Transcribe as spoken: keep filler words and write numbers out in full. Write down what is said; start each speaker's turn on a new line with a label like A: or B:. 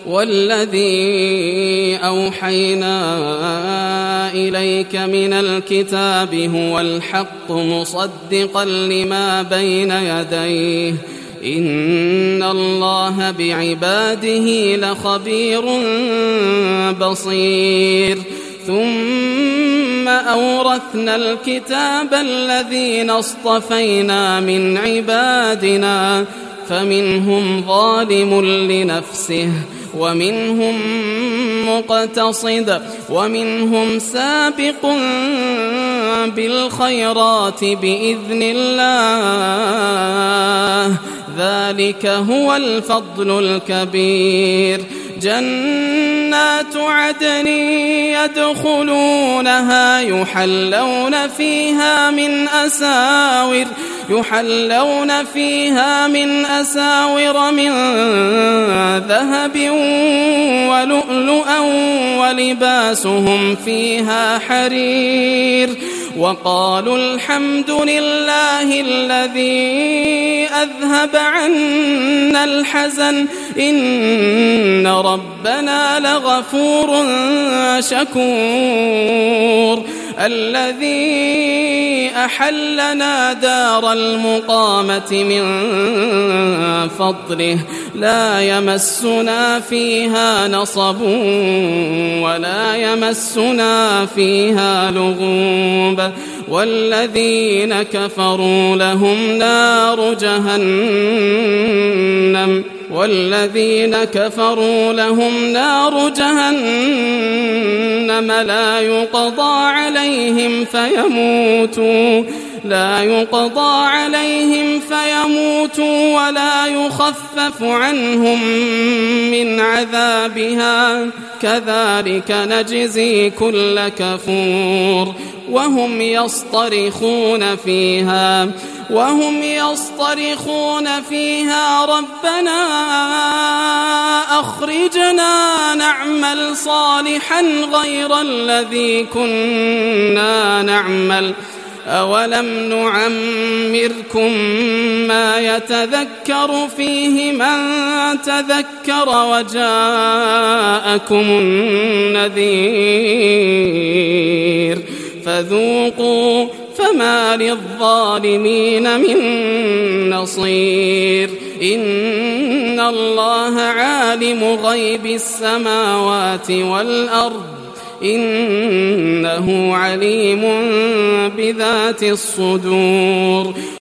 A: والذي أوحينا إليك من الكتاب هو الحق مصدقا لما بين يديه إن الله بعباده لخبير بصير ثم أورثنا الكتاب الذين اصطفينا من عبادنا فمنهم ظالم لنفسه ومنهم مقتصد ومنهم سابق بالخيرات بإذن الله ذلك هو الفضل الكبير جنات عدن يدخلونها يحلون فيها من أساور يحلون فيها من أساور من ذهب ولؤلؤا ولباسهم فيها حرير وقالوا الحمد لله الذي أذهب عنا الحزن إن ربنا لغفور شكور الذي أحلنا دار المقامة من فضله لا يمسنا فيها نصب ولا يمسنا فيها لغوب والذين كفروا لهم نار جهنم والذين كفروا لهم نار جهنم لا يقضى عليهم فيموتوا لا يقضى عليهم فيموتوا ولا يخفف عنهم من عذابها كذلك نجزي كل كفور وهم يصطرخون فيها وهم يصطرخون فيها ربنا أخرجنا نعمل صالحا غير الذي كنا نعمل أولم نعمركم ما يتذكر فيه من تذكر وجاءكم النذير فذوقوا فما للظالمين من نصير إن الله عالم غيب السماوات والأرض إنه عليم بذات الصدور